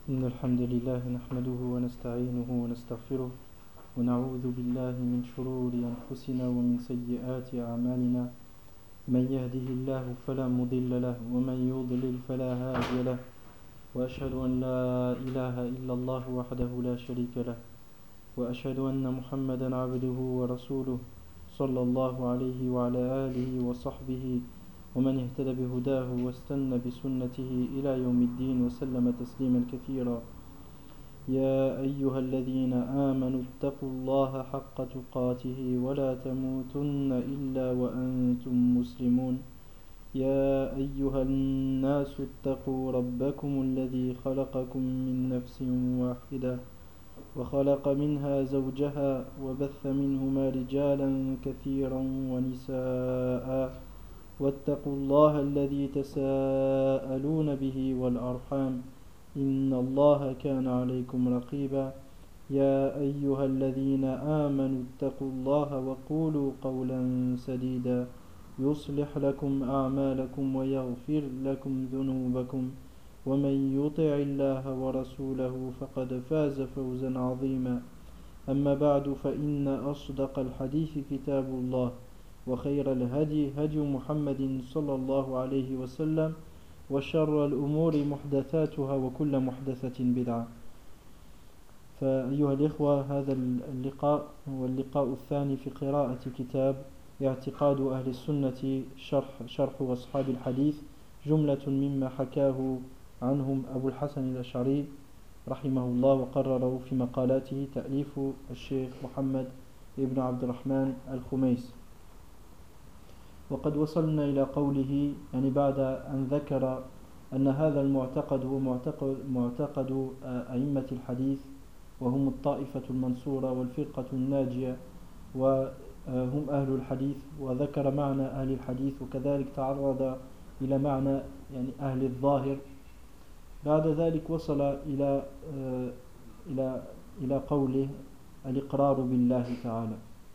إن الحمد لله نحمده ونستعينه ونستغفره ونعوذ بالله من شرور أنفسنا ومن سيئات أعمالنا. من يهده الله فلا مضل له ومن يضلل فلا هادي له، وأشهد أن لا إله إلا الله وحده لا شريك له، وأشهد أن محمدا عبده ورسوله صلى الله عليه وعلى آله وصحبه ومن اهتدى بهداه واستنى بسنته إلى يوم الدين وسلم تسليما كثيرا. يا أيها الذين آمنوا اتقوا الله حق تقاته ولا تموتن إلا وأنتم مسلمون. يا أيها الناس اتقوا ربكم الذي خلقكم من نفس واحدة وخلق منها زوجها وبث منهما رجالا كثيرا ونساء، واتقوا الله الذي تساءلون به والأرحام إن الله كان عليكم رقيبا. يا أيها الذين آمنوا اتقوا الله وقولوا قولا سديدا يصلح لكم أعمالكم ويغفر لكم ذنوبكم، ومن يطع الله ورسوله فقد فاز فوزا عظيما. أما بعد، فإن أصدق الحديث كتاب الله، وخير الهدي هدي محمد صلى الله عليه وسلم، وشر الأمور محدثاتها وكل محدثة بدعة. فأيها الإخوة، هذا اللقاء هو اللقاء الثاني في قراءة كتاب اعتقاد أهل السنة شرح أصحاب الحديث، جملة مما حكاه عنهم أبو الحسن الأشعري رحمه الله وقرره في مقالاته تأليف الشيخ محمد ابن عبد الرحمن الخميس. وقد وصلنا إلى قوله، يعني بعد أن ذكر أن هذا المعتقد هو معتقد أئمة الحديث، وهم الطائفة المنصورة والفرقة الناجية، وهم أهل الحديث، وذكر معنى أهل الحديث، وكذلك تعرض إلى معنى يعني أهل الظاهر. بعد ذلك وصل إلى قوله الإقرار بالله تعالى،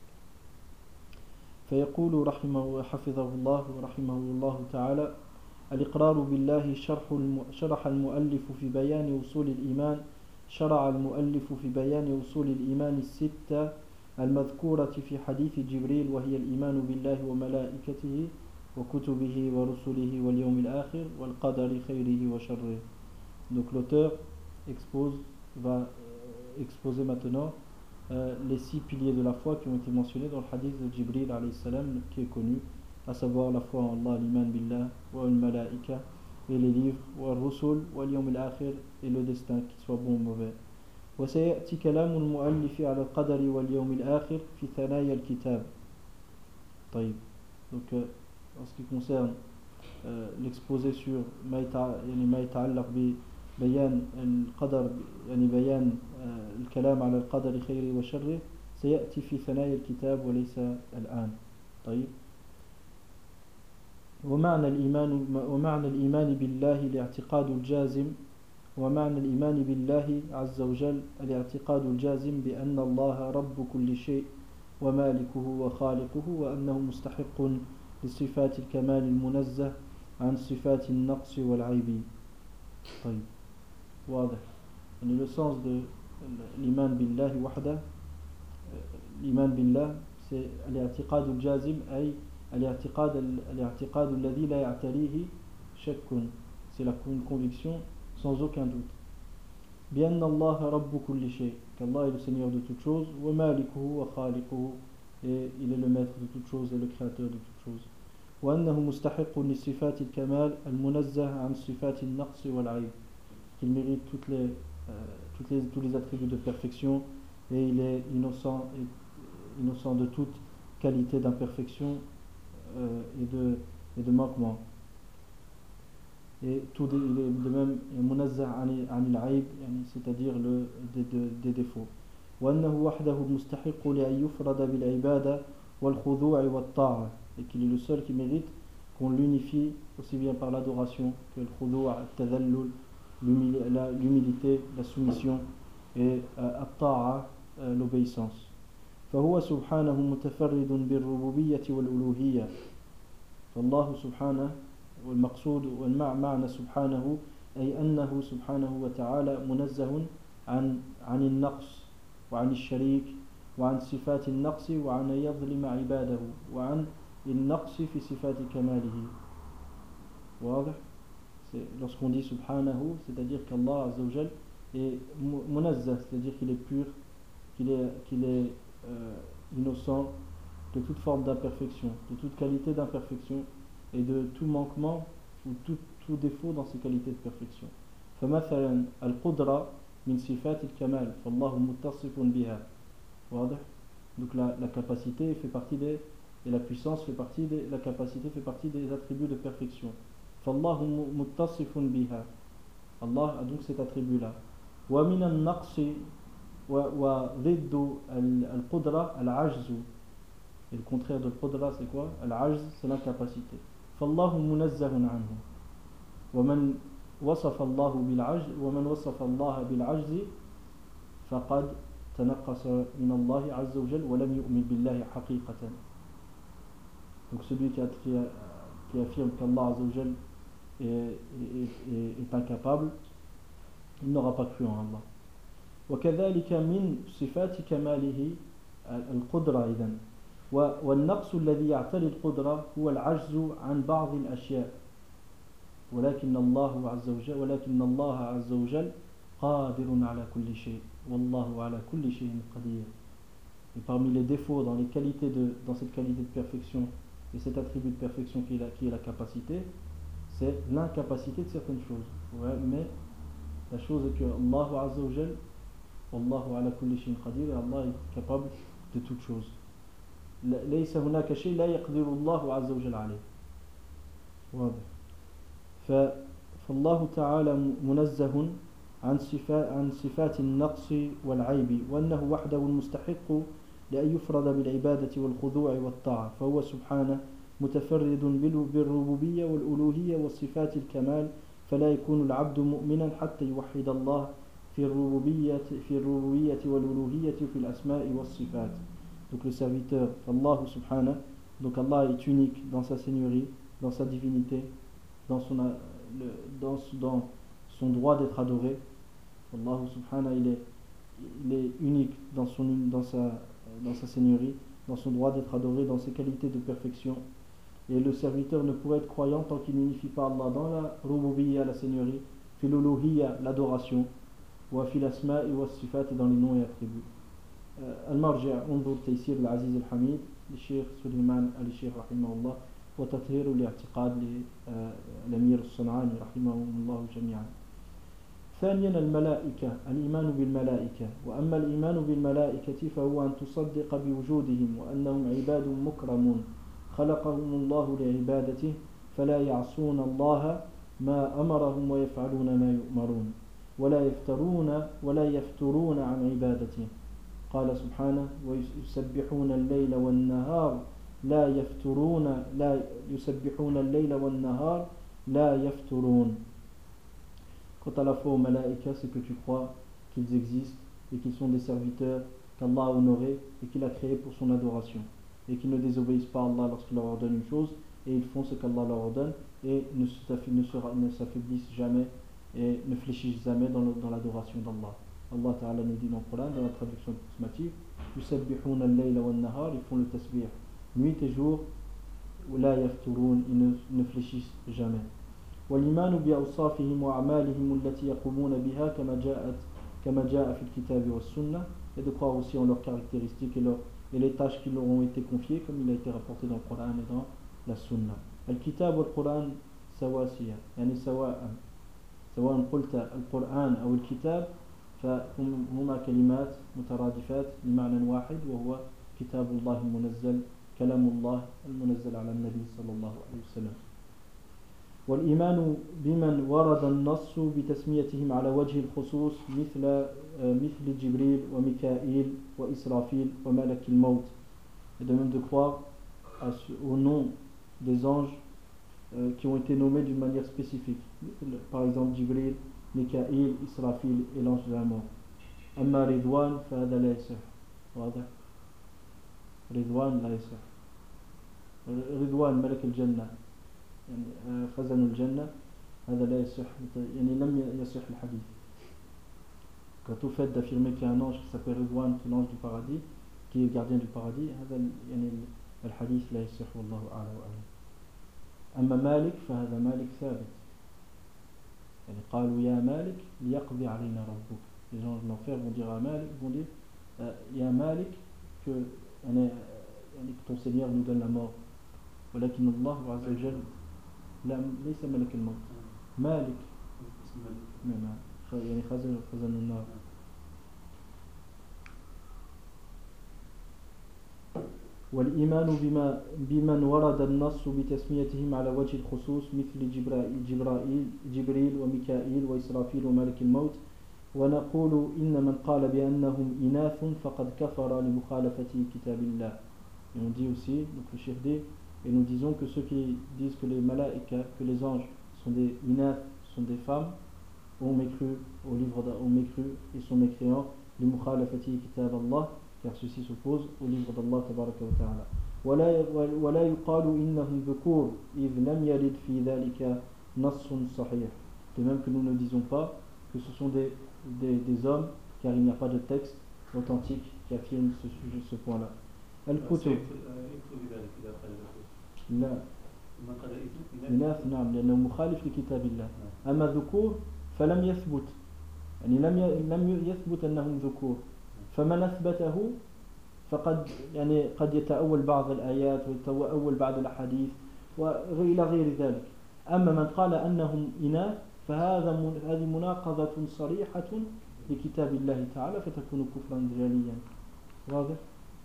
فيقول حفظه الله ورحمه الله تعالى: الإقرار بالله شرح المؤلف في بيان وصول الإيمان شرع المؤلف في بيان وصول الإيمان الستة المذكورة في حديث جبريل، وهي الإيمان بالله وملائكته وكتبه ورسله واليوم الآخر والقدر خيره وشره. Donc l'auteur va exposer maintenant les 6 piliers de la foi qui ont été mentionnés dans le hadith de Jibril alayhi salam, qui est connu, à savoir la foi en Allah, l'iman billah, wa al-malaika, et les livres, wa al-rusul, wa al-yawm al-akhir, et le destin, qu'il soit bon ou mauvais. وسيأتي كلام المؤلف على القدر واليوم الآخر في ثنايا الكتاب. طيب. Donc en ce qui concerne l'exposé sur ما يتعلق ببيان القدر، يعني بيان الكلام على القدر خيره وشره، سيأتي في ثنايا الكتاب وليس الآن. طيب. ومعنى الإيمان بالله الاعتقاد الجازم، ومعنى الإيمان بالله عز وجل الاعتقاد الجازم بأن الله رب كل شيء ومالكه وخالقه، وأنه مستحق لصفات الكمال المنزه عن صفات النقص والعيب. طيب، واضح. يعني le sens de l'iman billahi wahda, l'iman billah, c'est الاعتقاد الجازم، أي الاعتقاد الذي لا يعتريه شك، c'est la conviction sans aucun doute. بأن الله رب كل شيء، qu'Allah est le Seigneur de toutes choses, ومالكه وخالقه, et il est le maître de toutes choses et le créateur de toutes choses. وأنه مستحق لصفات الكمال المنزه عن صفات النقص والعيب, qu'il mérite tous les attributs de perfection, et il est innocent de toute qualité d'imperfection et de manquement. Et tout il est de même munazzah anil aib, c'est-à-dire des défauts. وأنه وحده المستحق لأن يفرد بالعبادة والخضوع والطاعة, et qu'il est le seul qui mérite qu'on l'unifie aussi bien par l'adoration que le khudu', al-tadhallul, l'humilité, la soumission, et at-ta'a, l'obéissance. فهو سبحانه متفرد بالربوبية والألوهية. فالله سبحانه والمقصود والمعنى سبحانه أي أنه سبحانه وتعالى منزه عن النقص وعن الشريك وعن صفات النقص وعن يظلم عباده وعن النقص في صفات كماله. واضح؟ Lorsqu'on dit subhanahu, c'est-à-dire qu'Allah Azza wa Jal est munazzah, c'est-à-dire qu'il est pur, qu'il est innocent de toute forme d'imperfection, de toute qualité d'imperfection et de tout manquement ou tout défaut dans ses qualités de perfection. فمثلا القدرة من صفات الكمال فالله متصف بها. واضح؟ Donc la capacité fait partie des, et la puissance fait partie des, la capacité fait partie des attributs de perfection. فالله متصف بها. Allah a donc cet attribut là. ومن النقص وضد القدرة العجز. Et le contraire de القدرة c'est quoi? العجز c'est l'incapacité. فالله منزه عنه. ومن وصف الله بالعجز ومن وصف الله بالعجز فقد تنقص من الله عز وجل ولم يؤمن بالله حقيقة. Donc celui qui affirme qu'Allah Azza wa Jal est incapable, il n'aura pas cru en Allah. وكذلك من صفات كماله القدرة إذن. والنقص الذي يعتري القدرة هو العجز عن بعض الأشياء. ولكن الله عز وجل قادر على كل شيء والله على كل شيء قدير. Et parmi les défauts dans cette qualité de perfection et cet attribut de perfection qui est la capacité, c'est l'incapacité de certaines choses. Ouais, mais la chose est que Allah Azza wa Jal, Wallahu ala kulli shay'in qadir, et Allah est capable de toutes choses. ليس هناك شيء لا يقدر الله عز وجل عليه. واضح. فالله تعالى منزه عن صفات النقص والعيب وأنه وحده المستحق لأن يفرد بالعبادة والخضوع والطاعة فهو سبحانه متفرد بالربوبية والألوهية والصفات الكمال فلا يكون العبد مؤمنا حتى يوحد الله في الربوبية والألوهية في الأسماء والصفات. Donc le serviteur, Allah subhanahu, donc Allah est unique dans sa seigneurie, dans sa divinité, dans son droit d'être adoré. Allah subhanahu, il est unique dans sa seigneurie, dans son droit d'être adoré, dans ses qualités de perfection. Et le serviteur ne pourrait être croyant tant qu'il n'unifie pas Allah dans la rububiyya, la seigneurie, fil uluhiyya, l'adoration, wa fil asma'i wa sifat, dans les noms et attributs. المرجع انظر تيسير العزيز الحميد للشيخ سليمان آل الشيخ رحمه الله وتطهير الاعتقاد للأمير الصنعاني رحمهم الله جميعا. ثانيا الملائكة، الإيمان بالملائكة. وأما الإيمان بالملائكة فهو أن تصدق بوجودهم وأنهم عباد مكرمون خلقهم الله لعبادته فلا يعصون الله ما أمرهم ويفعلون ما يؤمرون ولا يفترون عن عبادته. قال سبحانه ويسبحون الليل والنهار لا يفترون. Quant à la foi aux malaïkas, c'est que tu crois qu'ils existent et qu'ils sont des serviteurs qu'Allah a honorés et qu'il a créés pour son adoration et qu'ils ne désobéissent pas à Allah lorsqu'il leur ordonne une chose et ils font ce qu'Allah leur ordonne et ne s'affaiblissent jamais et ne fléchissent jamais dans l'adoration d'Allah. Allah Ta'ala nous dit dans le Coran, dans la traduction approximative, yusabbihuna al-layla wan-nahar, ils font le tasbih nuit et jour, la yafturun, ils ne fléchissent jamais. والإيمان بأوصافهم وأعمالهم التي يقومون بها كما جاء في الكتاب والسنة, et de croire aussi en leurs caractéristiques et les tâches qui leur ont été confiées comme il a été rapporté dans le Coran et dans la Sunna. الكتاب والقرآن سواسية يعني سواء قلت القرآن أو الكتاب فهما كلمات مترادفات بمعنى واحد وهو كتاب الله المنزل كلام الله المنزل على النبي صلى الله عليه وسلم. والإيمان بمن ورد النص بتسميتهم على وجه الخصوص مثل جبريل وميكائيل وإسرافيل وملك الموت. Et de même de croire au nom des anges qui ont été nommés d'une manière spécifique. Par exemple Jibril, Mikaïl, Israfil et l'ange de la mort. Amma Ridwan فهذا لا يصح. واضح؟ رضوان لا يصح. رضوان ملك الجنة يعني خزن الجنة هذا لا يصح يعني لم يصح الحديث. Quant au fait d'affirmer qu'il y a un ange qui s'appelle Ridwan, qui est l'ange du paradis, qui est gardien du paradis, هذا يعني الحديث لا يصح والله أعلم وأعلم. أما مالك فهذا مالك ثابت. يعني قالوا يا مالك ليقضي علينا ربك. Les gens de l'enfer vont dire à Malik, vont dire يا مالك que ton Seigneur nous donne la mort. ولكن الله عز وجل لا ليس ملك الموت. مالك يعني خزن النار. والإيمان بمن ورد النص بتسميتهم على وجه الخصوص مثل جبريل وميكائيل وإسرافيل وملك الموت. ونقول إن من قال بأنهم إناث فقد كفر لمخالفة كتاب الله. Et on dit aussi, donc le chef dit, et nous disons que ceux qui disent que les malaïkas, que les anges sont des inath, sont des femmes, ont mécru au livre ont mécru et sont mécréants لمخالفة كتاب الله, car ceci s'oppose au livre d'Allah tabaraka wa ta'ala. ولا يقال إنهم ذكور إذ لم يرد في ذلك نص صحيح. De même que nous ne disons pas que ce sont des hommes, car il n'y a pas de texte authentique qui affirme ce point-là. الكتب لا إناث نعم لأنه مخالف لكتاب الله. أما ذكور فلم يثبت يعني لم يثبت أنهم ذكور. فمن أثبته فقد يعني قد يتأول بعض الآيات ويتأول بعض الأحاديث وإلى غير ذلك. أما من قال أنهم إناث هذه مناقضة صريحة لكتاب الله تعالى فتكون كفرا جليا. واضح؟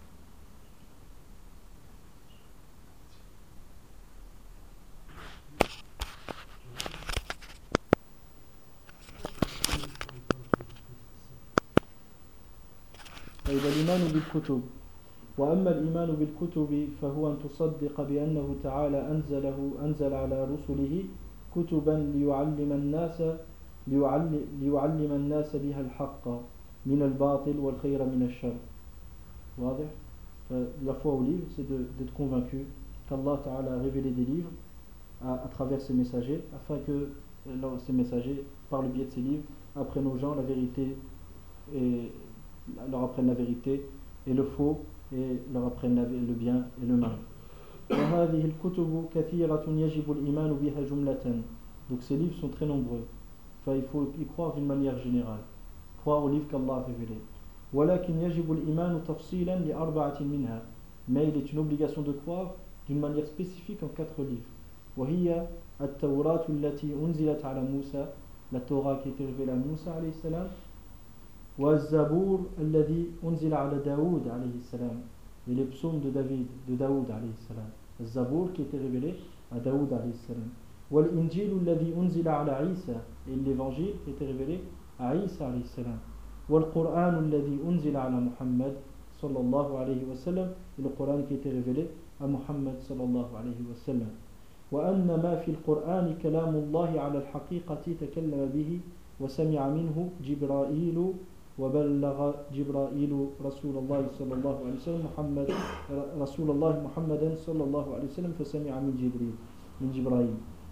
طيب الإيمان بالكتب. وأما الإيمان بالكتب فهو أن تصدق بأنه تعالى أنزل على رسله كتبا ليعلم الناس بها الحق من الباطل والخير من الشر. واضح؟ La foi au livre, c'est d'être convaincu qu'Allah Ta'ala a révélé des livres à travers ses messagers, afin que ces messagers, par le biais de ces livres, apprennent aux gens la vérité et leur apprennent la vérité et le faux et leur apprennent le bien et le mal. وهذه الكتب كثيرة يجب الإيمان بها جملة. Donc ces livres sont très nombreux. Enfin, il faut y croire d'une manière générale. Croire aux livres qu'Allah a révélés. ولكن يجب الإيمان تفصيلا لأربعة منها. Mais il est une obligation de croire d'une manière spécifique en 4 livres. وهي التوراة التي أنزلت على موسى. La Torah qui a été révélée à Moussa alayhi salam. والزبور الذي أنزل على داود عليه السلام. Et les psaumes de Daoud alayhi salam. Le Zabour qui était révélé à Daoud alayhi salam. والإنجيل الذي أنزل على عيسى. Et l'évangile qui était révélé à Isa alayhi salam. والقرآن الذي أنزل على محمد صلى الله عليه وسلم. Et le Coran qui était révélé à Muhammad صلى الله عليه وسلم. وأن ما في القرآن كلام الله على الحقيقة تكلم به وسمع منه جبرائيل وبلغ جبرائيل رسول الله صلى الله عليه وسلم رسول الله محمدا صلى الله عليه وسلم فسمع من جبرائيل.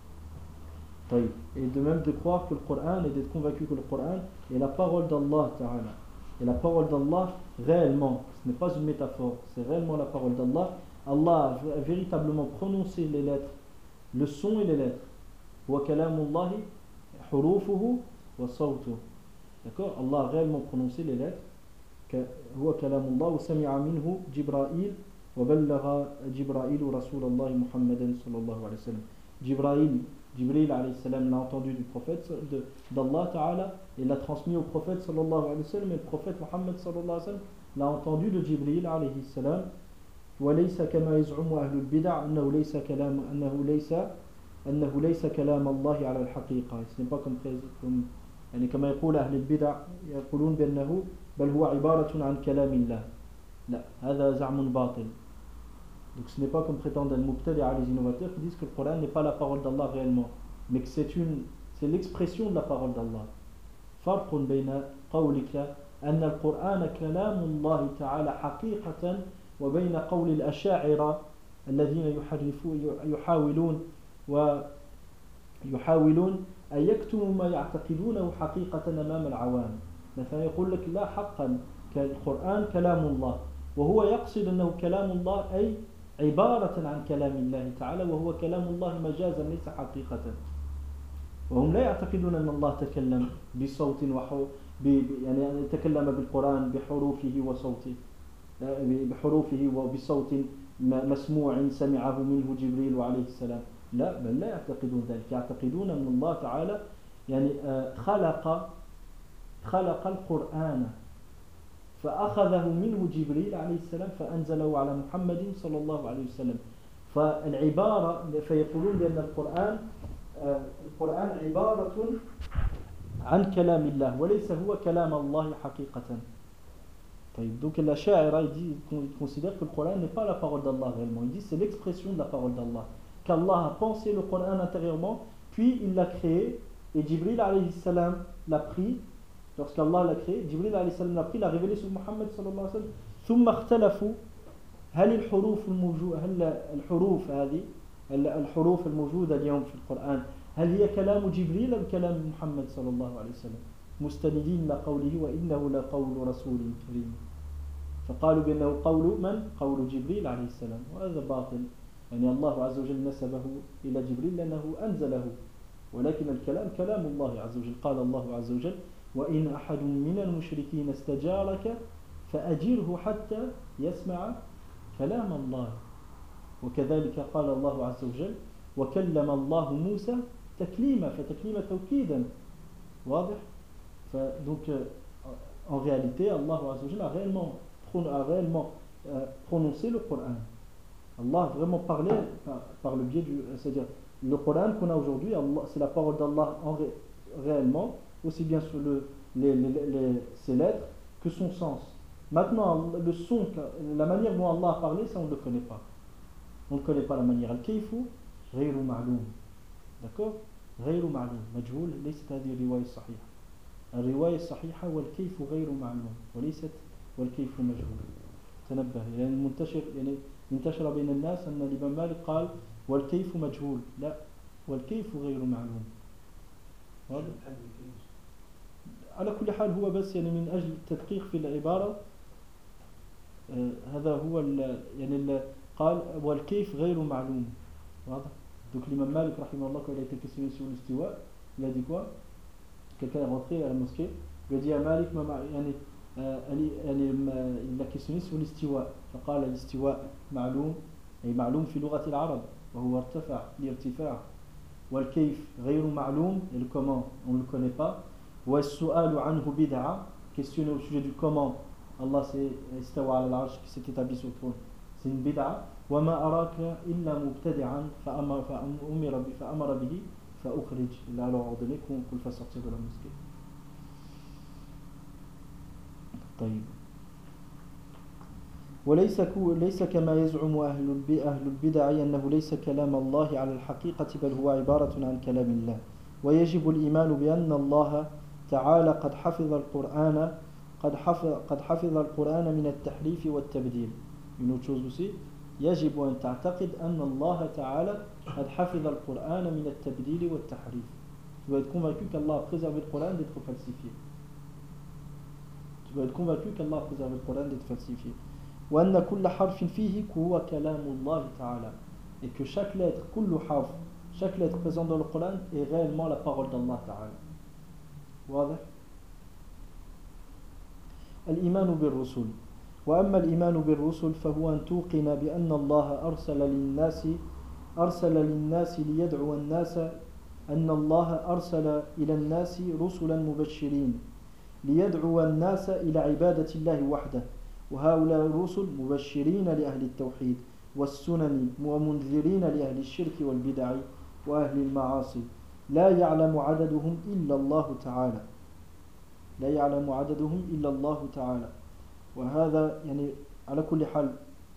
طيب. Et de même de croire que le Coran et d'être convaincu que le Coran est la parole d'Allah Ta'ala. Et la parole d'Allah réellement, ce n'est pas une métaphore, c'est réellement la parole d'Allah. Allah a véritablement prononcé les lettres, le son et les lettres. Wa kalamullahi hurufuhu wa sawtuhu. D'accord? Allah a réellement prononcé les lettres. هو كلام الله وسمع منه جبرائيل وبلغ جبرائيل رسول الله محمد صلى الله عليه وسلم. Jibril alayhi salam l'a entendu du prophète d'Allah Ta'ala et l'a transmis au prophète sallallahu alayhi wa sallam, et le prophète Muhammad sallallahu alayhi wa sallam l'a entendu de Jibril alayhi salam. وليس كما يزعم أهل البدع أنه ليس كلام الله على الحقيقة. Ce n'est pas comme يعني كما يقول أهل البدع يقولون بأنه بل هو عبارة عن كلام الله. لا, هذا زعم باطل. Donc ce n'est pas comme prétendent al-Mubtadi'a, les innovateurs, qui disent que le Coran n'est pas la parole d'Allah réellement, mais que c'est l'expression de la parole d'Allah. فرق بين قولك أن القرآن كلام الله تعالى حقيقة وبين قول الأشاعرة الذين يحاولون أن يكتموا ما يعتقدونه حقيقة أمام العوام. مثلا يقول لك لا حقا القرآن كلام الله، وهو يقصد أنه كلام الله أي عبارة عن كلام الله تعالى، وهو كلام الله مجازا ليس حقيقة. وهم لا يعتقدون أن الله تكلم بصوت يعني تكلم بالقرآن بحروفه وصوته، بحروفه وبصوت مسموع سمعه منه جبريل عليه السلام. لا، بل لا يعتقدون ذلك، يعتقدون أن الله تعالى يعني خلق القرآن فأخذه منه جبريل عليه السلام فأنزله على محمد صلى الله عليه وسلم. فالعبارة فيقولون بأن القرآن عبارة عن كلام الله وليس هو كلام الله حقيقة. Donc l'Ash'ari il considère que le Coran n'est pas la parole d'Allah réellement. Il dit c'est l'expression de la parole d'Allah. Qu'Allah a pensé le Coran intérieurement, puis il l'a créé, et Jibril alayhi salam l'a pris. Lorsqu'Allah l'a créé, Jibril alayhi salam l'a pris, l'a révélé sur Muhammad sallallahu alayhi wa sallam. ثم اختلفوا هل الحروف هذه الحروف الموجودة اليوم في القرآن هل هي كلام جبريل أم كلام محمد صلى الله عليه وسلم، مستندين لقوله وإنه لقول رسول كريم. فقالوا بأنه قول من؟ قول جبريل عليه السلام، وهذا باطل. يعني الله عز وجل نسبه إلى جبريل لأنه أنزله، ولكن الكلام كلام الله عز وجل. قال الله عز وجل وإن أحد من المشركين استجارك فأجره حتى يسمع كلام الله. وكذلك قال الله عز وجل وكلم الله موسى تكليما، فتكليما توكيدا واضح. Donc en réalité Allah Azza wa Jalla a réellement prononcé le Coran. Allah a vraiment parlé par le biais du, c'est-à-dire le Coran qu'on a aujourd'hui, c'est la parole d'Allah réellement, aussi bien sur ses lettres que son sens. Maintenant le son, la manière dont Allah a parlé, ça on ne le connaît pas. On ne connaît pas la manière. Al-kayfu ghayru ma'loum. D'accord? غير معلوم مجهول. ليست هذه الرواية الصحيحة. الرواية الصحيحة والكيف غير معلوم وليست والكيف مجهول. تنبه، يعني المنتشر يعني انتشر بين الناس أن الإمام مالك قال والكيف مجهول. لا، والكيف غير معلوم. على كل حال هو بس يعني من أجل التدقيق في العبارة هذا هو يعني قال والكيف غير معلوم. واضح. Donc l'imam Malik rahimahullah, quand il a été questionné sur l'istiwa, il a dit quoi? Quelqu'un est rentré à la mosquée, il a dit à Malik il l'a questionné sur l'istiwa. فقال الاستواء معلوم أي معلوم في لغة العرب وهو ارتفع لارتفاع، والكيف غير معلوم et le comment on ne le connaît pas. والسؤال عنه بدعة, questionné au sujet du comment Allah s'est istawa ala al-arsh, qui s'est établi sur le trône, c'est une bid'a. وما أراك إلا مبتدعا فأمر به فأخرج. Il a alors ordonné qu'on le fasse sortir de la mosquée. طيب. وليس كما يزعم أهل البدع أنه ليس كلام الله على الحقيقة، بل هو عبارة عن كلام الله. ويجب الإيمان بأن الله تعالى قد حفظ القرآن من التحريف والتبديل. Une autre chose aussi, يجب أن تعتقد أن الله تعالى قد حفظ القرآن من التبديل والتحريف. Tu dois être convaincu qu'Allah a préservé le Coran d'être falsifié. Tu dois être convaincu qu'Allah a préservé le Coran d'être falsifié. وأن كل حرف فيه هو كلام الله تعالى. Et que chaque lettre, كل حرف, chaque lettre présente dans le Coran est réellement la parole d'Allah تعالى. واضح؟ الإيمان بالرسل. وأما الإيمان بالرسل فهو أن توقن بأن الله أرسل للناس ليدعو الناس، أن الله أرسل إلى الناس رسلا مبشرين ليدعو الناس إلى عبادة الله وحده، وهؤلاء الرسل مبشرين لأهل التوحيد والسنن ومنذرين لأهل الشرك والبدع وأهل المعاصي، لا يعلم عددهم إلا الله تعالى. وهذا يعني على كل حال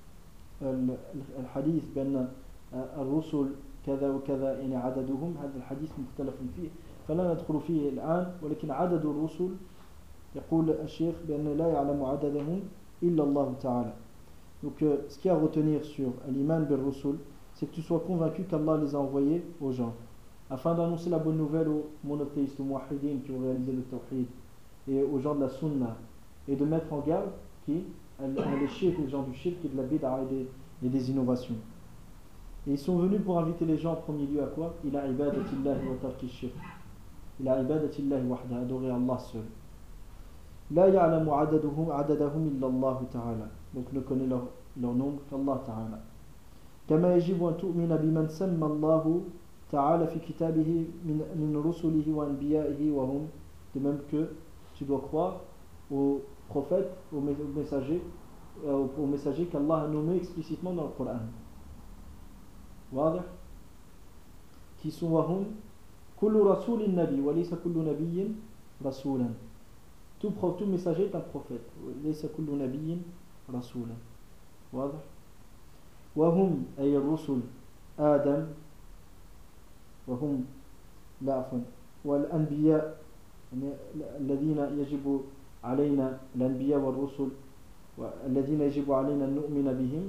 الحديث بأن الرسل كذا وكذا يعني عددهم، هذا الحديث مختلف فيه فلا ندخل فيه الآن، ولكن عدد الرسل يقول الشيخ بأن لا يعلم عددهم إلا الله تعالى. Donc ce qu'il y a à retenir sur l'iman bil rusul, c'est que tu sois convaincu qu'Allah les a envoyés aux gens. afin d'annoncer la bonne nouvelle aux monothéistes, aux muwahhidines qui ont réalisé le tawhid, et aux gens de la sunna, et de mettre en garde qui les shirk, les gens du shirk et de la bid'a et des innovations. Et ils sont venus pour inviter les gens en premier lieu à quoi? Ila ibadatillahi wa tarki shirk. Ila ibadatillahi wahda, adorer Allah seul. La ya'lamu adadahum illa Allah ta'ala. Donc ne connaît leur nombre qu'Allah ta'ala. كما يجب أن تؤمن بمن سمى الله تعالى في كتابه من رسله وأنبيائه وهم, de même que tu dois croire aux prophètes, aux messagers qu'Allah a nommés explicitement dans le Coran. واضح? qui sont وهم كل رسول نبي وليس كل نبي رسولا. Tout messager est un prophète. ليس كل نبي رسولا. واضح؟ وهم أي الرسل آدم وهم لا عفوا والأنبياء الذين يجب علينا الأنبياء والرسل الذين يجب علينا أن نؤمن بهم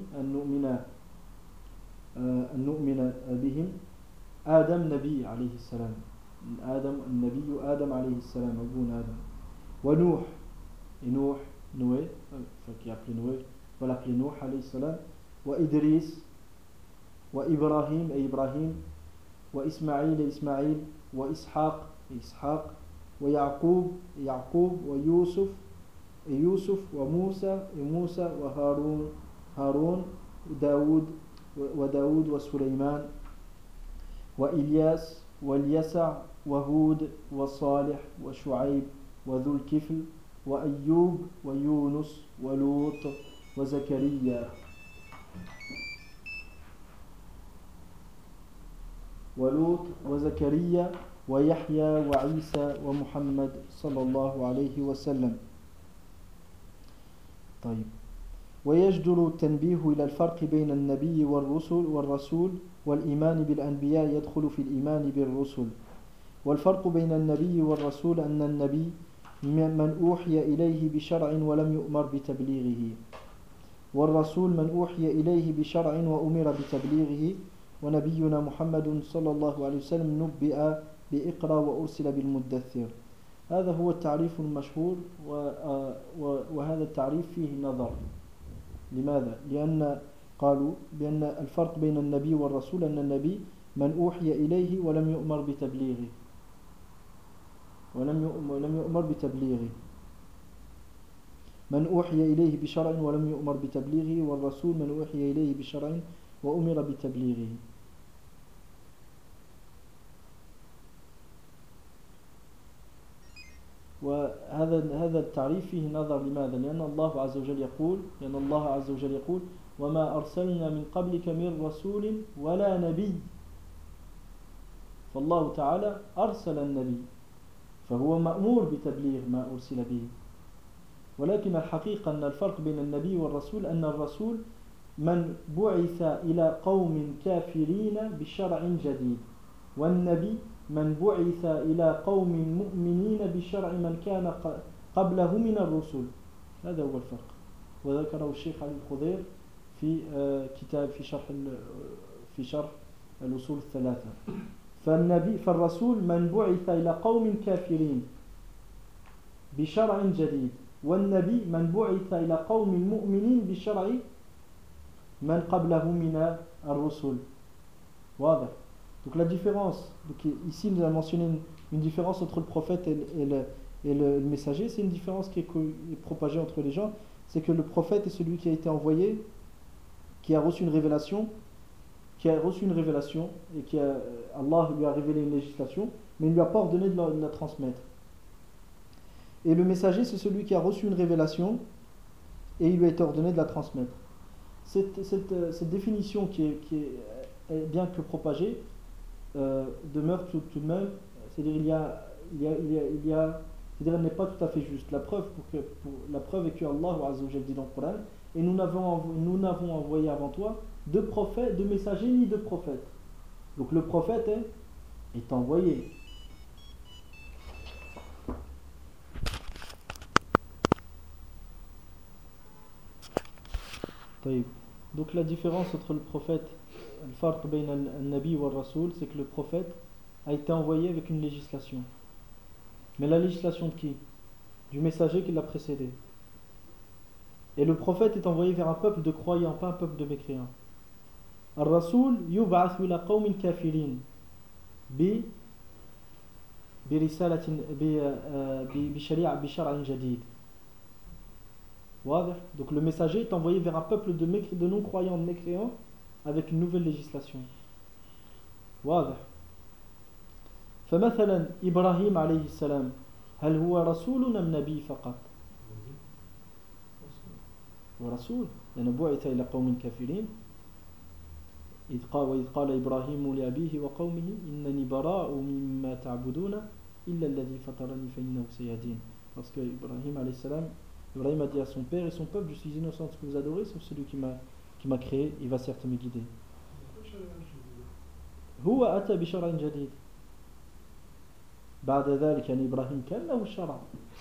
أن نؤمن بهم آدم نبي عليه السلام آدم النبي آدم عليه السلام أبونا آدم ونوح Noé qui a appelé Noé on va l'appeler Nuh عليه السلام وإدريس وإبراهيم أي إبراهيم وإسماعيل إسماعيل وإسحاق إسحاق ويعقوب ويوسف وموسى وهارون وداود وسليمان وإلياس واليسع وهود وصالح وشعيب وذو الكفل وأيوب ويونس ولوط وزكريا ويحيى وعيسى ومحمد صلى الله عليه وسلم. طيب. ويجدر التنبيه إلى الفرق بين النبي والرسول والإيمان بالأنبياء يدخل في الإيمان بالرسل. والفرق بين النبي والرسول أن النبي من أوحي إليه بشرع ولم يؤمر بتبليغه والرسول من أوحي إليه بشرع وأمر بتبليغه ونبينا محمد صلى الله عليه وسلم نبئ بإقرأ وأرسل بالمدثر. هذا هو التعريف المشهور وهذا التعريف فيه نظر. لماذا؟ لأن قالوا بأن الفرق بين النبي والرسول أن النبي من أوحي إليه ولم يؤمر بتبليغه من أوحي إليه بشرع ولم يؤمر بتبليغه والرسول من أوحي إليه بشرع وأمر بتبليغه. وهذا التعريف فيه نظر. لماذا؟ لأن الله عز وجل يقول وما أرسلنا من قبلك من رسول ولا نبي. فالله تعالى أرسل النبي فهو مأمور بتبليغ ما أرسل به. ولكن الحقيقة أن الفرق بين النبي والرسول أن الرسول من بعث إلى قوم كافرين بشرع جديد والنبي من بعث إلى قوم مؤمنين بشرع من كان قبله من الرسل. هذا هو الفرق وذكره الشيخ علي الخضير في كتاب في شرح الأصول الثلاثة. فالرسول من بعث إلى قوم كافرين بشرع جديد والنبي من بعث إلى قوم مؤمنين بشرع من قبله من الرسل. واضح. Donc la différence, ici nous avons mentionné une différence entre le prophète et le messager, c'est une différence qui est propagée entre les gens, c'est que le prophète est celui qui a été envoyé, qui a reçu une révélation et Allah lui a révélé une législation, mais il ne lui a pas ordonné de la transmettre. Et le messager, c'est celui qui a reçu une révélation et il lui a été ordonné de la transmettre. Cette définition qui est bien que propagée demeure tout de même, c'est-à-dire c'est-à-dire elle n'est pas tout à fait juste. La preuve est que Allah Azza wa Jalla dit dans le Coran et nous n'avons envoyé avant toi de prophètes, de messagers ni de prophètes. Donc le prophète est envoyé. Donc la différence entre le prophète, le farq bayn al-nabi wa al-rasoul, c'est que le prophète a été envoyé avec une législation. Mais la législation de qui? Du messager qui l'a précédé. Et le prophète est envoyé vers un peuple de croyants, pas un peuple de mécréants. Ar-Rasoul yub'ath ila qawmin kafirin برسالة بشرع جديد. Donc le messager est envoyé vers un peuple de non-croyants, de mécréants, avec une nouvelle législation. واضح. فمثلا إبراهيم عليه السلام هل هو رسول أم نبي فقط؟ ورسول لأنه بعث إلى قوم كافرين وإذ قال إبراهيم لأبيه وقومه إنني براء مما تعبدون إلا الذي فطرني فإنه سيهدين. Parce que Ibrahim alayhi salam, Ibrahim a dit à son père et son peuple, je suis innocent de ce que vous adorez, sauf celui qui m'a créé, il va certes me guider. هو أتى بشرع جديد. بعد ذلك يعني إبراهيم كان له الشرع.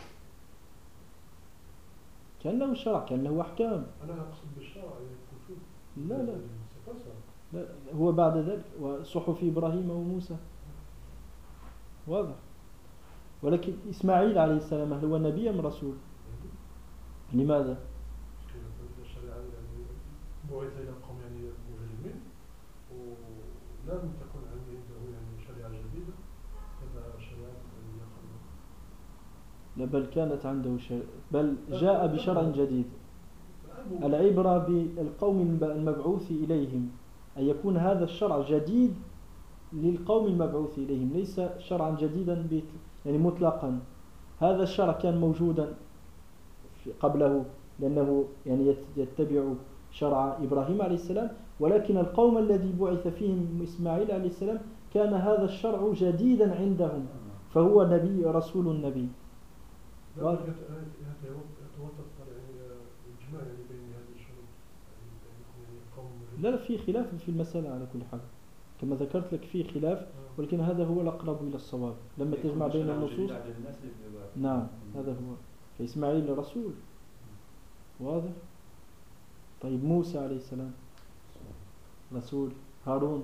كان له الشرع، كان له أحكام. أنا أقصد بالشرع الكتب. لا لا هو بعد ذلك وصحف إبراهيم وموسى واضح. ولكن إسماعيل عليه السلام هل هو نبي أم رسول؟ لماذا؟ الشريعة بعث إلى قوم يعني مجرمين ولم تكن عنده يعني شريعة جديدة تبع شريعة لا بل كانت عنده بل جاء بشرع جديد. العبرة بالقوم المبعوث إليهم أن يكون هذا الشرع جديد للقوم المبعوث إليهم، ليس شرعا جديدا يعني مطلقا. هذا الشرع كان موجودا قبله لأنه يعني يتبع شرع إبراهيم عليه السلام، ولكن القوم الذي بعث فيهم إسماعيل عليه السلام كان هذا الشرع جديدا عندهم، فهو نبي رسول النبي. لا في خلاف في المسألة على كل حال، كما ذكرت لك في خلاف، ولكن هذا هو الأقرب إلى الصواب لما تجمع بين النصوص. نعم هذا هو. فإسماعيل رسول واضح. طيب موسى عليه السلام رسول، هارون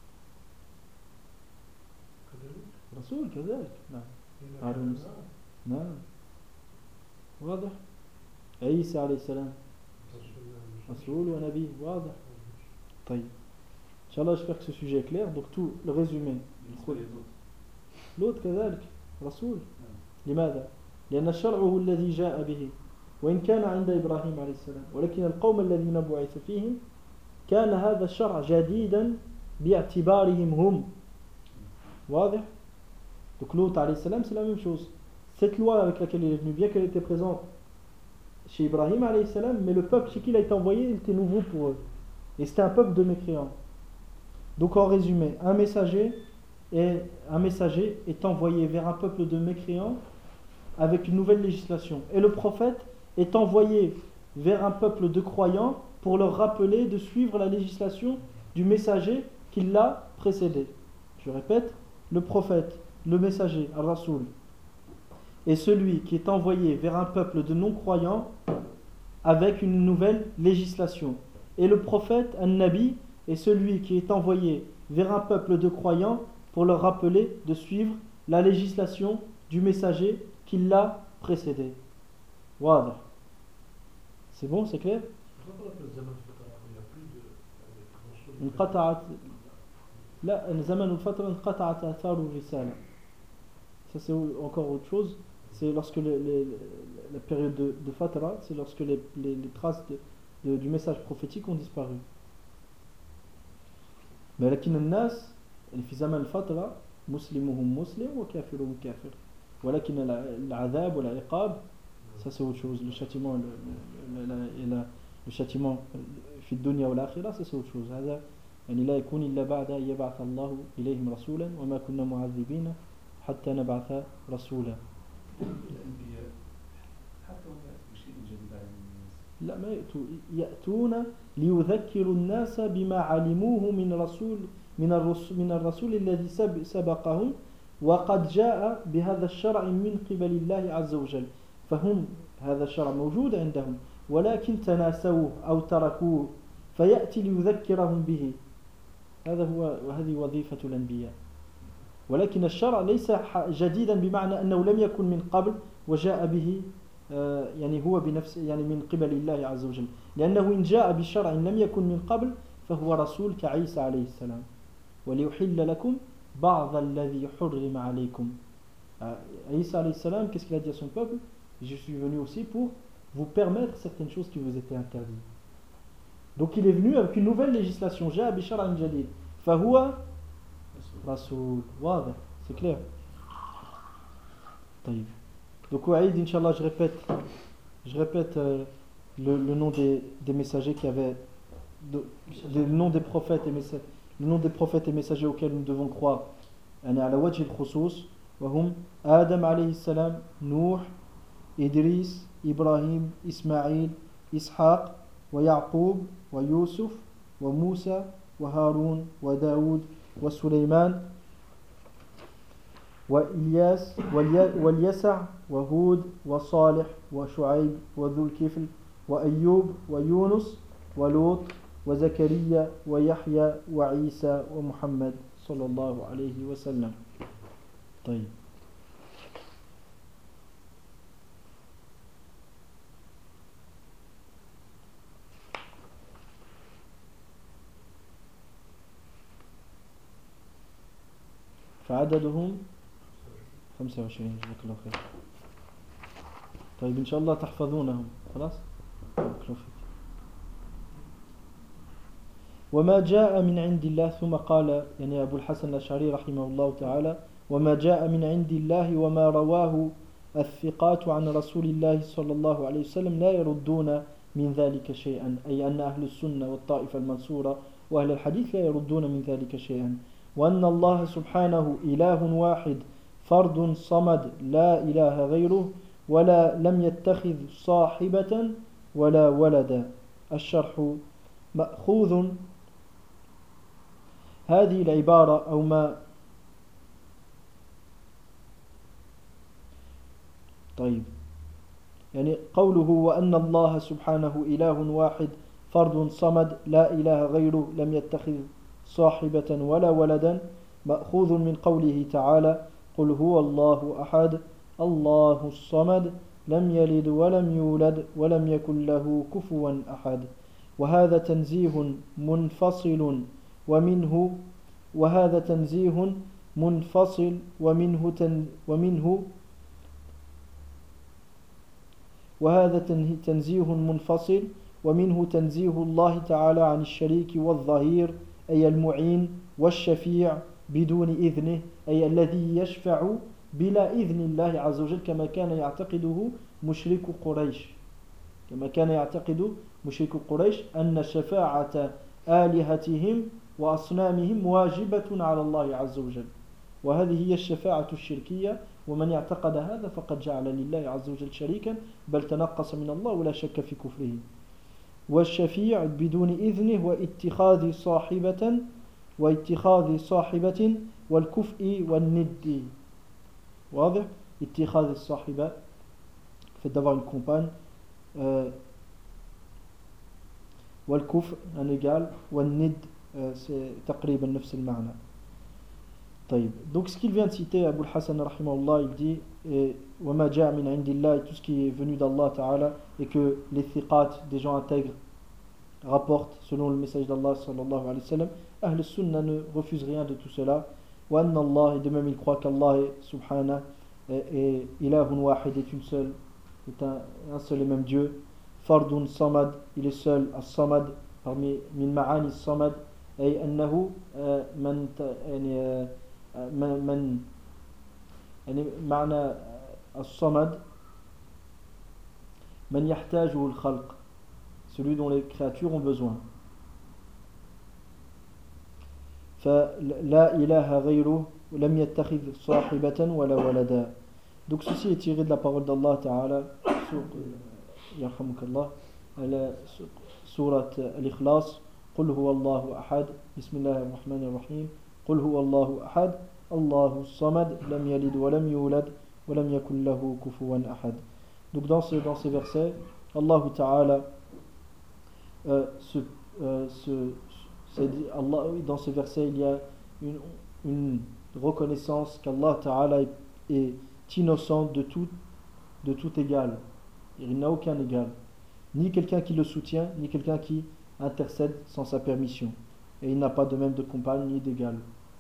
رسول كذلك. نعم هارون نعم واضح. عيسى عليه السلام رسول ونبي واضح. طيب Inch'Allah, j'espère que ce sujet est clair. Donc tout le résumé. L'autre كذلك رسول. لماذا؟ لأن الشرع هو الذي جاء به وإن كان عند إبراهيم عليه السلام، ولكن القوم الذين بعث فيهم كان هذا الشرع جديدا باعتبارهم هم. واضح؟ Donc l'autre عليه السلام c'est la même chose. Cette loi avec laquelle il est venu, bien qu'elle était présente chez Ibrahim alayhi salam, mais le peuple chez qui il a été envoyé, il était nouveau pour eux. Et c'était un peuple de mécréants. Donc en résumé, un messager est envoyé vers un peuple de mécréants avec une nouvelle législation. Et le prophète est envoyé vers un peuple de croyants pour leur rappeler de suivre la législation du messager qui l'a précédé. Je répète, le prophète, le messager, Ar-Rasoul, est celui qui est envoyé vers un peuple de non-croyants avec une nouvelle législation. Et le prophète, un-Nabi, est celui qui est envoyé vers un peuple de croyants pour leur rappeler de suivre la législation du messager qui l'a précédé. Wadah. C'est bon, c'est clair? انقطعت لا زمن الفترة انقطعت آثار الرسالة. Ça c'est encore autre chose. C'est lorsque la période de Fatra, c'est lorsque les traces du message prophétique ont disparu. Mais لكن الناس في زمن الفترة مسلمهم مسلم وكافرهم كافر. ولكن العذاب والعقاب, ça c'est autre chose. Le châtiment, le châtiment في الدنيا والآخرة, ça c'est autre chose. هذا يعني لا يكون إلا بعد أن يبعث الله إليهم رسولا وما كنا معذبين حتى نبعث رسولا. لا ما يأتون ليذكروا الناس بما علموه من الرسول الذي سبقهم وقد جاء بهذا الشرع من قبل الله عز وجل. فهم هذا الشرع موجود عندهم ولكن تناسوه أو تركوه فيأتي ليذكرهم به. هذا هو وهذه وظيفة الأنبياء. ولكن الشرع ليس جديدا بمعنى أنه لم يكن من قبل وجاء به يعني هو بنفسه يعني من قبل الله عز وجل، لأنه إن جاء بشرع لم يكن من قبل فهو رسول كعيسى عليه السلام. وليحل لكم بعض الذي حرم عليكم. Isa alayhi salam, qu'est-ce qu'il a dit à son peuple? Je suis venu aussi pour vous permettre certaines choses qui vous étaient interdites. Donc il est venu avec une nouvelle législation. Jaa bi shar'in jadid. Fahuwa rasoul. Wadah, c'est clair. طيب. Donc Ouaïd, Inch'Allah, je répète le nom des messagers qui avaient le nom des prophètes et messagers auxquels nous devons croire. يعني على وجه الخصوص وهم آدم عليه السلام، نوح، إدريس، إبراهيم، إسماعيل، إسحاق، ويعقوب، ويوسف، وموسى، وهارون، وداود، وسليمان، وإلياس، واليسع، وهود، وصالح، وشعيب، وذو الكفل، وأيوب، ويونس، ولوط، وزكريا، ويحيى، وعيسى، ومحمد صلى الله عليه وسلم. طيب. فعددهم 25. جزاك الله خير. طيب إن شاء الله تحفظونهم خلاص. وما جاء من عند الله، ثم قال يعني أبو الحسن الأشعري رحمه الله تعالى: وما جاء من عند الله وما رواه الثقات عن رسول الله صلى الله عليه وسلم لا يردون من ذلك شيئا، أي أن أهل السنة والطائفة المنصورة وأهل الحديث لا يردون من ذلك شيئا، وأن الله سبحانه إله واحد فرد صمد لا إله غيره ولا لم يتخذ صاحبة ولا ولدا. الشرح: مأخوذ هذه العبارة أو ما طيب يعني قوله وأن الله سبحانه إله واحد فرد صمد لا إله غيره لم يتخذ صاحبة ولا ولدا مأخوذ من قوله تعالى: قل هو الله أحد الله الصمد لم يلد ولم يولد ولم يكن له كفوا أحد. وهذا تنزيه منفصل ومنه تنزيه الله تعالى عن الشريك والظهير، أي المعين والشفيع بدون إذنه، أي الذي يشفع بلا إذن الله عز وجل، كما كان يعتقد مشرك قريش أن شفاعة آلهتهم وأصنامهم واجبة على الله عز وجل، وهذه هي الشفاعة الشركية، ومن اعتقد هذا فقد جعل لله عز وجل شريكا بل تنقص من الله ولا شك في كفره. والشفيع بدون إذنه واتخاذ صاحبة والكفء والند. واضح؟ اتخاذ الصاحبة fait d'avoir une compagne, والكفء un égal, والند c'est تقريبا نفس المعنى. طيب. Donc ce qu'il vient de citer, Abu al-Hasan rahimahullah, il dit وَمَا جَاءَ مِنْ عِنْدِ اللَّهِ, et tout ce qui est venu d'Allah Ta'ala, et que les thiqat, des gens intègres, rapportent selon le message d'Allah sallallahu alayhi wa sallam. Ahl al-Sunnah ne refuse rien de tout cela. وَأَنَّ اللَّهِ, et de même il croit qu'Allah est subhanahu et ilahun wahid, est une seule, est un seul et même Dieu. Fardun samad, il est seul, as-samad, parmi min ma'ani as-samad, ay annahu man يعني معنى الصمد من يحتاجه الخلق, celui dont les créatures ont besoin. فلا إله غيره ولم يتخذ صاحبة ولا ولدا. Donc ceci est tiré de la parole d'Allah Ta'ala sur yarhamukallah surat al-Ikhlas. قل هو الله أحد بسم الله الرحمن الرحيم قل هو الله أحد الله الصمد لم يلد ولم يولد ولم يكن له كفوا أحد. Donc dans ces versets, Allah Ta'ala dans ces versets il y a reconnaissance qu'Allah Ta'ala est innocent de tout égal. Il n'a aucun égal. Ni quelqu'un qui le soutient, ni quelqu'un qui intercède sans sa permission. Et il n'a pas de même de compagne ni d'égal.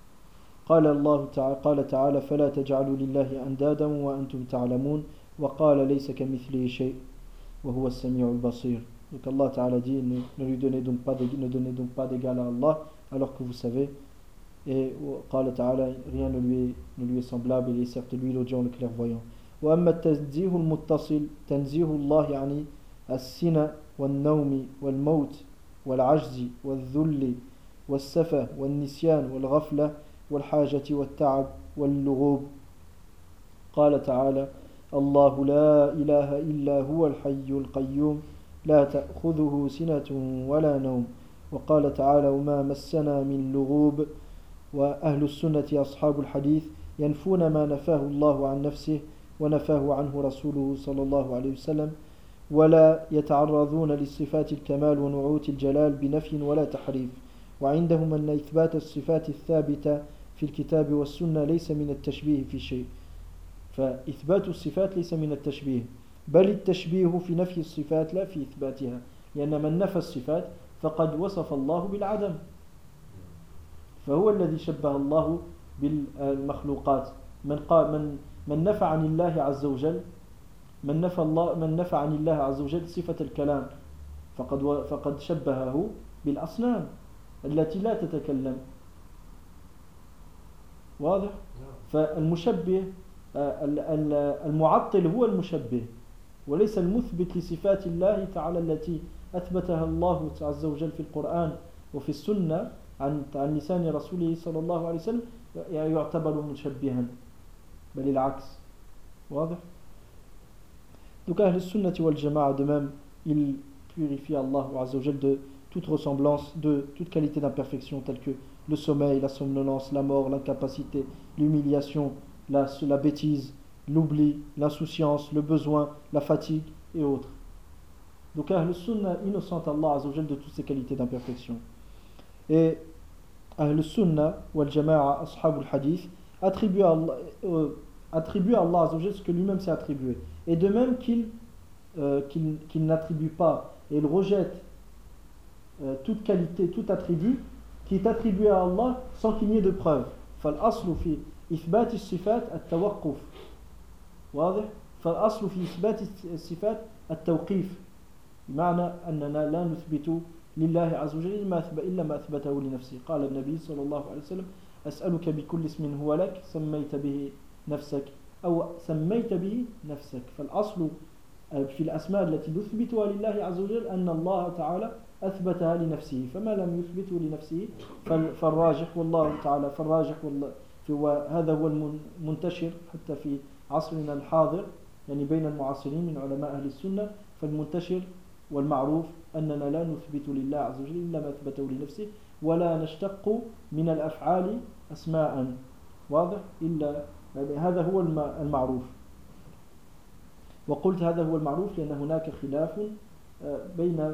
قال تعالى فلا تجعلوا لله أندادا وأنتم تعلمون وقال ليس كمثله شيء وهو السميع البصير. Donc Allah Ta'ala dit ne donnez donc pas d'égal à Allah alors que vous savez. Et قال تعالى rien ne lui est semblable, il est certes lui l'audient, le clairvoyant. وأما التنزيه المتصل تنزيه الله يعني السنة والنوم والموت والعجز والذل والسفة والنسيان والغفلة والحاجة والتعب واللغوب. قال تعالى الله لا إله إلا هو الحي القيوم لا تأخذه سنة ولا نوم. وقال تعالى وما مسنا من لغوب. وأهل السنة أصحاب الحديث ينفون ما نفاه الله عن نفسه ونفاه عنه رسوله صلى الله عليه وسلم ولا يتعرضون لصفات الكمال ونعوت الجلال بنفي ولا تحريف. وعندهم أن إثبات الصفات الثابتة في الكتاب والسنة ليس من التشبيه في شيء. فإثبات الصفات ليس من التشبيه بل التشبيه في نفي الصفات لا في إثباتها لأن من نفى الصفات فقد وصف الله بالعدم فهو الذي شبه الله بالمخلوقات. من نفى عن الله عز وجل من نفى عن الله عز وجل صفة الكلام فقد شبهه بالأصنام التي لا تتكلم. واضح؟ فالمشبه المعطل هو المشبه وليس المثبت لصفات الله تعالى التي أثبتها الله عز وجل في القرآن وفي السنة عن لسان رسوله صلى الله عليه وسلم يعتبر مشبها بل العكس. واضح؟ Donc Ahl al-Sunnah wal Jama'a de même, ils purifient Allah Azza wa Jal de toute ressemblance, de toute qualité d'imperfection telle que le sommeil, la somnolence, la mort, l'incapacité, l'humiliation, la bêtise, l'oubli, l'insouciance, le besoin, la fatigue et autres. Donc Ahl al-Sunnah innocente Allah Azza wa Jal de toutes ces qualités d'imperfection. Et Ahl al-Sunnah wal Jama'a, Ashab al-Hadith, attribuent à Allah Azza wa Jal ce que lui-même s'est attribué. Et de même qu'il n'attribue pas et il rejette toute qualité, tout attribut qui est attribué à Allah sans qu'il n'y ait de preuve. فالأصل في إثبات الصفات التوقف. واضح؟ فالأصل في إثبات الصفات التوقيف. بمعنى أننا لا نثبت لله عز وجل إلا ما أثبته لنفسه. قال النبي صلى الله عليه وسلم أسألك بكل اسم هو لك سميت به نفسك أو سميت به نفسك. فالأصل في الأسماء التي نثبتها لله عز وجل أن الله تعالى أثبتها لنفسه فما لم يثبته لنفسه فالراجح والله تعالى فالراجح وهذا هو المنتشر حتى في عصرنا الحاضر يعني بين المعاصرين من علماء أهل السنة. فالمنتشر والمعروف أننا لا نثبت لله عز وجل إلا ما أثبته لنفسه ولا نشتق من الأفعال أسماء. واضح؟ إلا هذا هو المعروف. وقلت هذا هو المعروف لأن هناك خلاف بين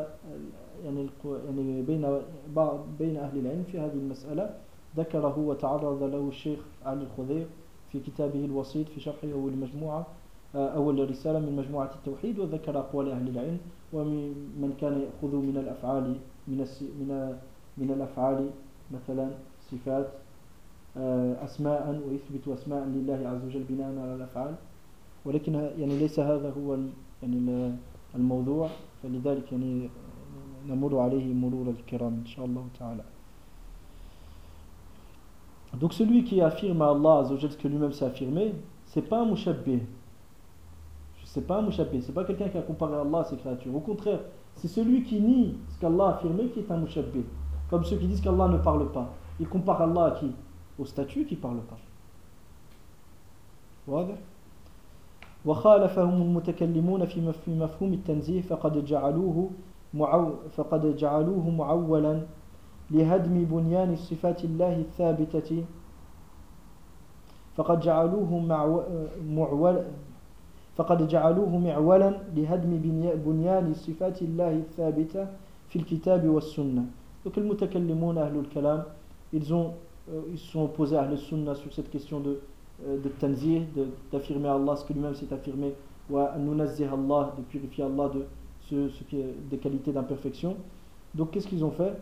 بين أهل العلم في هذه المسألة ذكره وتعرض له الشيخ علي الخضير في كتابه الوسيط في شرحه أول المجموعة أول رسالة من مجموعة التوحيد وذكر أقوال أهل العلم ومن كان يأخذ من الأفعال من الأفعال مثلا صفات أسماء ويثبت أسماء لله عز وجل بناء على الأفعال ولكن يعني ليس هذا هو يعني الموضوع فلذلك يعني نمر عليه مرور الكرام إن شاء الله تعالى. Donc celui qui affirme à Allah Azza wa Jal ce que lui-même s'est affirmé, c'est pas un mushabbih. C'est pas un mushabbih, c'est pas quelqu'un qui a comparé Allah à ses créatures. Au contraire, c'est celui qui nie ce qu'Allah a affirmé qui est un mushabbih. Comme ceux qui disent qu'Allah ne parle pas. Ils comparent Allah à qui? Aux statues qui ne parlent pas. واضح؟ وخالفهم المتكلمون في مفهوم التنزيه فقد جعلوه معولا لهدم بنيان الصفات الله الثابتة فقد جعلوه معولا لهدم بنيان الصفات الله الثابتة في الكتاب والسنة. Donc المتكلمون أهل الكلام ils ont ils se sont opposés à Ahl-Sunnah sur cette question de tanzih, d'affirmer Allah ce que lui-même s'est affirmé, ou à nunazzih Allah, de purifier Allah de ce qui est des qualités d'imperfection. Donc qu'est-ce qu'ils ont fait?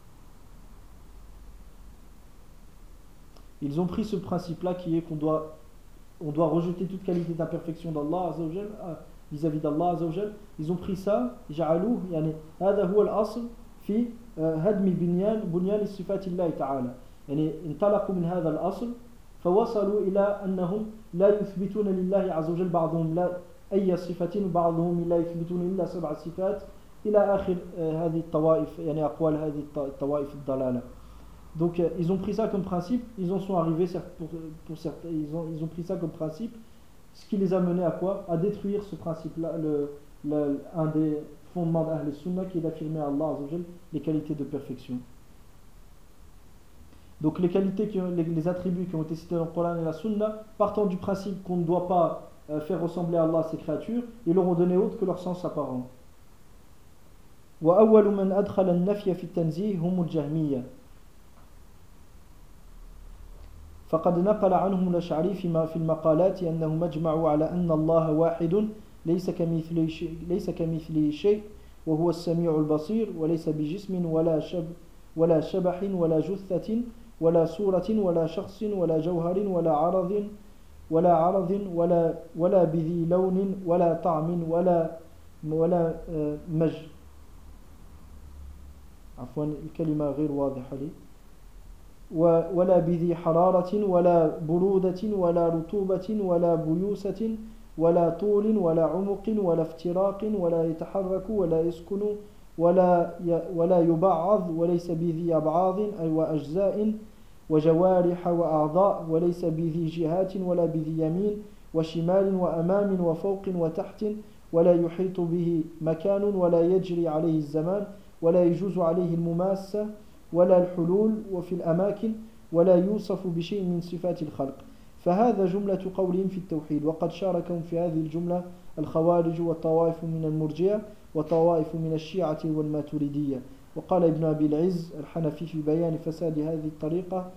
Ils ont pris ce principe-là qui est qu'on doit rejeter toute qualité d'imperfection d'Allah Azza wa Jal, vis-à-vis d'Allah Azza wa Jal. Ils ont pris ça, ja'alouh, yani hada huwa al-asl fi hadmi bunyan sifati Allah ta'ala. يعني انطلقوا من هذا الأصل فوصلوا إلى أنهم لا يثبتون لله عز وجل بعضهم لا أي صفة وبعضهم لا يثبتون إلا 7 صفات إلى آخر هذه الطوائف يعني أقوال هذه الطوائف الضلالة. Donc ils ont pris ça comme principe, ils en sont arrivés pour certains, ils ont pris ça comme principe, ce qui les a menés à quoi? À détruire ce principe-là, un des fondements d'Ahl Sunnah qui est d'affirmer à Allah Azza wa Jal les qualités de perfection. Donc les qualités, les attributs qui ont été cités dans le Coran et la Sunna, partant du principe qu'on ne doit pas faire ressembler à Allah à ses créatures, ils leur ont donné autre que leur sens apparent. وأول من أدخل النفي في التنزيه هم الجهمية فقد نقل عنهم الأشعري في المقالات أنهم أجمعوا على أن الله واحد ليس كمثله شيء وهو السميع البصير وليس بجسم ولا شبح ولا جثة ولا صورة ولا شخص ولا جوهر ولا عرض ولا بذي لون ولا طعم ولا عفوا الكلمة غير واضحة لي ولا بذي حرارة ولا برودة ولا رطوبة ولا بيوسة ولا طول ولا عمق ولا افتراق ولا يتحرك ولا يسكن ولا يبعض وليس بذي أبعاض أي وأجزاء وجوارح وأعضاء وليس بذي جهات ولا بذي يمين وشمال وأمام وفوق وتحت ولا يحيط به مكان ولا يجري عليه الزمان ولا يجوز عليه المماسة ولا الحلول وفي الأماكن ولا يوصف بشيء من صفات الخلق فهذا جملة قولهم في التوحيد وقد شاركهم في هذه الجملة الخوارج والطوائف من المرجئة وطوائف من الشيعة والماتريدية وقال ابن أبي العز الحنفي في بيان فساد هذه الطريقة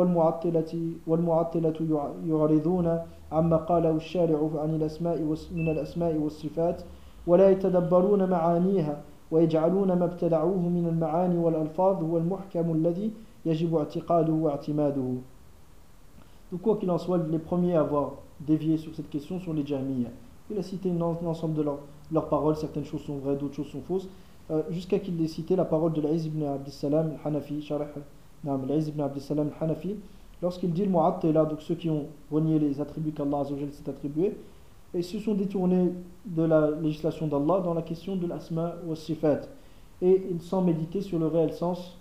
والمعطلة يعرضون عما قاله الشارع عن من الأسماء والصفات ولا يتدبرون معانيها ويجعلون ما ابتدعوه من المعاني والألفاظ هو المحكم الذي يجب اعتقاده واعتماده. Donc quoi qu'il en soit, les premiers à avoir dévié sur cette question sont les Jahmiyyah. Il a cité l'ensemble de leurs paroles, certaines choses sont vraies, d'autres choses sont fausses, jusqu'à qu'il ait cité la parole de l'Izz ibn Abdissalam al-Hanafi, l'Izz ibn Abdissalam al-Hanafi, lorsqu'il dit le Mu'attila, donc ceux qui ont renié les attributs qu'Allah Azza wa Jalla s'est attribués, et se sont détournés de la législation d'Allah dans la question de l'asma wa sifat. Et ils sans méditer sur le réel sens,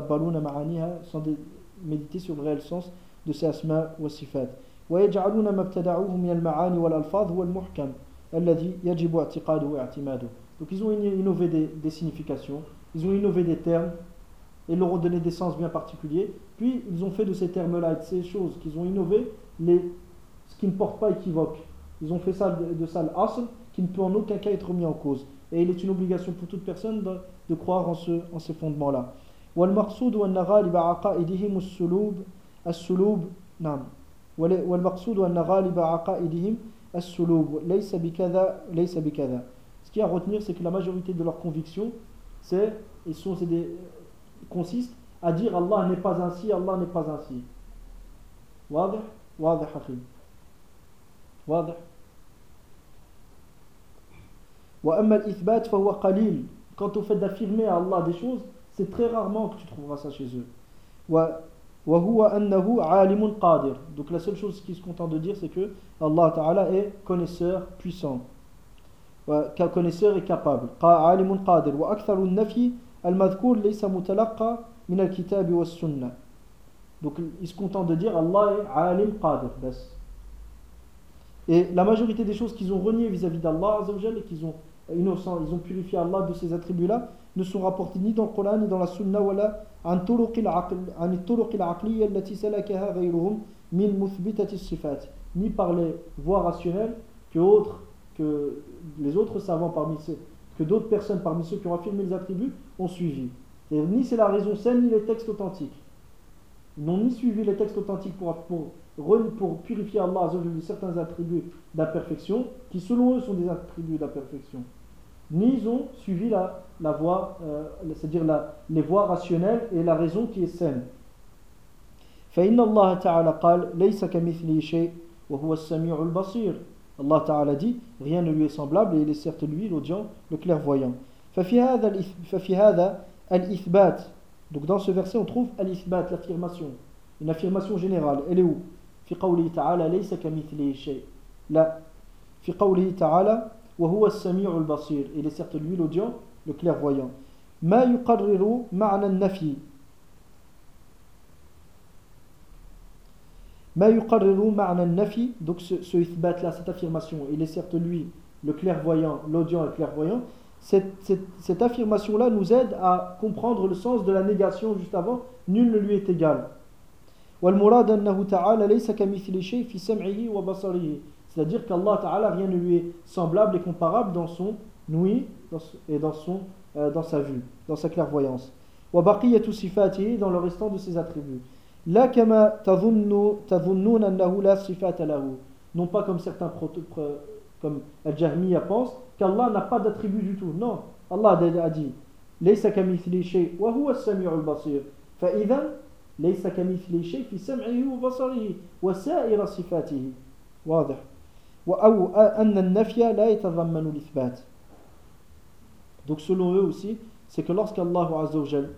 sans méditer sur le réel sens de ces asma wa sifat. ويجعلون ما ابتدعوه من المعاني والألفاظ هو المحكم الذي يجب اعتقاده واعتماده. Donc ils ont innové des significations, ils ont innové des termes, et leur ont donné des sens bien particuliers, puis ils ont fait de ces termes-là et de ces choses qu'ils ont innové ce qui ne porte pas équivoque. Ils ont fait ça de ça l'asl qui ne peut en aucun cas être mis en cause. Et il est une obligation pour toute personne de croire en ces fondements-là. والمقصود أن غالب عقائدهم السلوب نعم والمقصود أن غالب عقائدهم السلوب ليس بكذا. Ce qu'il y a à retenir, c'est que la majorité de leurs convictions consiste à dire Allah n'est pas ainsi, Allah n'est pas ainsi. واضح أخي واضح. وأما الإثبات فهو قليل. Quant au fait d'affirmer à Allah des choses, c'est très rarement que tu trouveras ça chez eux. وهو أنه عالم قادر. Donc la seule chose qu'ils se contentent de dire, c'est que Allah Ta'ala est connaisseur puissant, connaisseur et capable. عالم قادر وأكثر النفي المذكور ليس متلقى من الكتاب والسنة. Donc ils se contentent de dire Allah est عالم قادر بس. Et la majorité des choses qu'ils ont reniées vis-à-vis d'Allah Azza wa Jalla et qu'ils ont ils ont purifié Allah de ces attributs-là ne sont rapportés ni dans le Coran ni dans la Sunna wala عن الطرق العقلية التي سلكها غيرهم من مثبتة الصفات, ni par les voies rationnelles que les autres savants que d'autres personnes parmi ceux qui ont affirmé les attributs ont suivi. Et ni c'est la raison saine ni les textes authentiques. Ils n'ont ni suivi les textes authentiques pour purifier Allah Azza wa Jalla de certains attributs d'imperfection, qui selon eux sont des attributs d'imperfection, ni ils ont suivi la voie, c'est-à-dire les voies rationnelles et la raison qui est saine. فإن الله تعالى قال ليس كمثله شيء وهو السميع البصير. Allah Ta'ala dit, rien ne lui est semblable et il est certes lui l'audient, le clairvoyant. ففي هذا الإثبات. Donc dans ce verset on trouve al-ithbat, l'affirmation, une affirmation générale. Elle est où? في قوله تعالى ليس كمثله شيء. Là, في قوله تعالى وهو السميع البصير. Il est certes lui l'audient, le clairvoyant. ما يقرر معنى النفي. ما يقرر معنى النفي. Donc ce ithbat là, cette affirmation, il est certes lui le clairvoyant, l'audient et clairvoyant. Cette affirmation-là nous aide à comprendre le sens de la négation juste avant. Nul ne lui est égal. وَالْمُرَادَ أَنَّهُ تَعَالَى لَيْسَ كَمِثْلِهِ شَيْءٍ فِي سَمْعِهِ وَبَصَرِهِ. C'est-à-dire qu'Allah Ta'ala, rien ne lui est semblable et comparable dans son ouïe et dans sa vue, dans sa clairvoyance. وَبَقِيَّةُ صِفَاتِهِ, dans le restant de ses attributs. لَا كَمَا تَظُنُّونَ أَنَّهُ لَا صِفَاتَ لَهُ. Non pas comme certains comme Al-Jahmiya pense qu'Allah n'a pas d'attribut du tout. Non, Allah a dit لَيْسَ كَمِثْلِهِ شَيْءٍ وَهُوَ السَّمِيعُ الْبَصِيرُ. فَإِذًا لَيْسَ كَمِثْلِهِ شَيْءٍ فِي سَمْعِهِ وَبَصَرِهِ وَسَائِرَ صِفَاتِهِ. واضح. أو أن النفي لا يتضمن الإثبات. Donc selon eux aussi, c'est que lorsqu'Allah Azza wa Jal,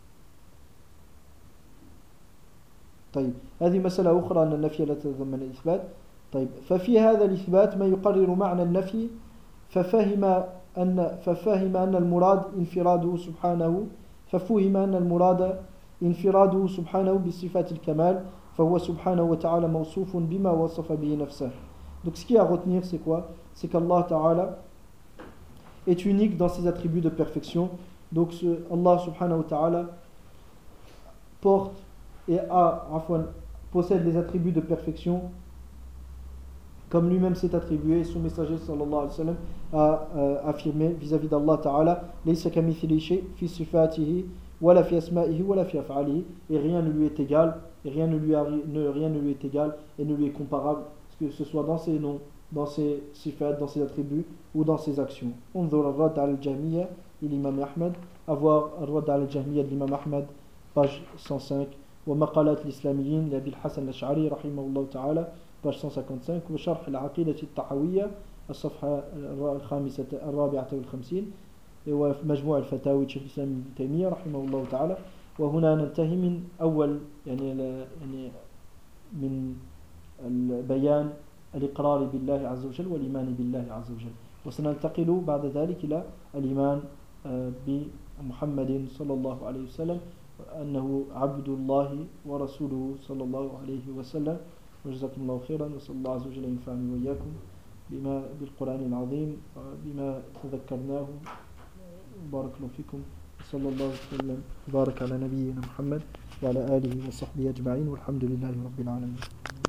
طيب هذه مسألة أخرى أن النفي لا يتضمن الإثبات. طيب ففي هذا الإثبات ما يقرر معنى النفي ففهم أن المراد انفراده سبحانه انفراده سبحانه بصفات الكمال فهو سبحانه وتعالى موصوف بما وصف به نفسه. Donc ce qui est à retenir c'est quoi? C'est qu'Allah Ta'ala est unique dans ses attributs de perfection. Donc Allah Subhanahu wa Ta'ala porte et possède les attributs de perfection comme lui-même s'est attribué, et son messager sallallahu alayhi wa sallam a affirmé vis-à-vis d'Allah Ta'ala laysa kamithlihi shay fi sifatihi wala fi asma'ihi wala fi af'alihi. Et rien ne lui est égal, et rien ne lui est égal et ne lui est comparable, que ce soit dans ses noms, dans ses sifat, dans ses attributs ou dans ses actions. Unzur al-Radd al-Jahmiyya de l'imam Ahmed, avoir al-Radd al-Jahmiyya de l'imam Ahmed, page 105, wa maqalat l'islamiyyin l'Abil Hassan al-Ash'ari rahimahullah ta'ala, page 155, wa sharh al-Aqidah al-Tahawiyya الصفحة الرابعة والخمسين ومجموع الفتاوي شيخ الإسلام ابن تيمية رحمه الله تعالى. وهنا ننتهي من أول يعني من البيان الإقرار بالله عز وجل والإيمان بالله عز وجل، وسننتقل بعد ذلك إلى الإيمان بمحمد صلى الله عليه وسلم أنه عبد الله ورسوله صلى الله عليه وسلم. وجزاكم الله خيرا، وصلى الله عز وجل ينفعني وإياكم بالقرآن العظيم بما تذكرناه. بارك الله فيكم، صلى الله وسلم وبارك على نبينا محمد وعلى آله وصحبه أجمعين، والحمد لله رب العالمين.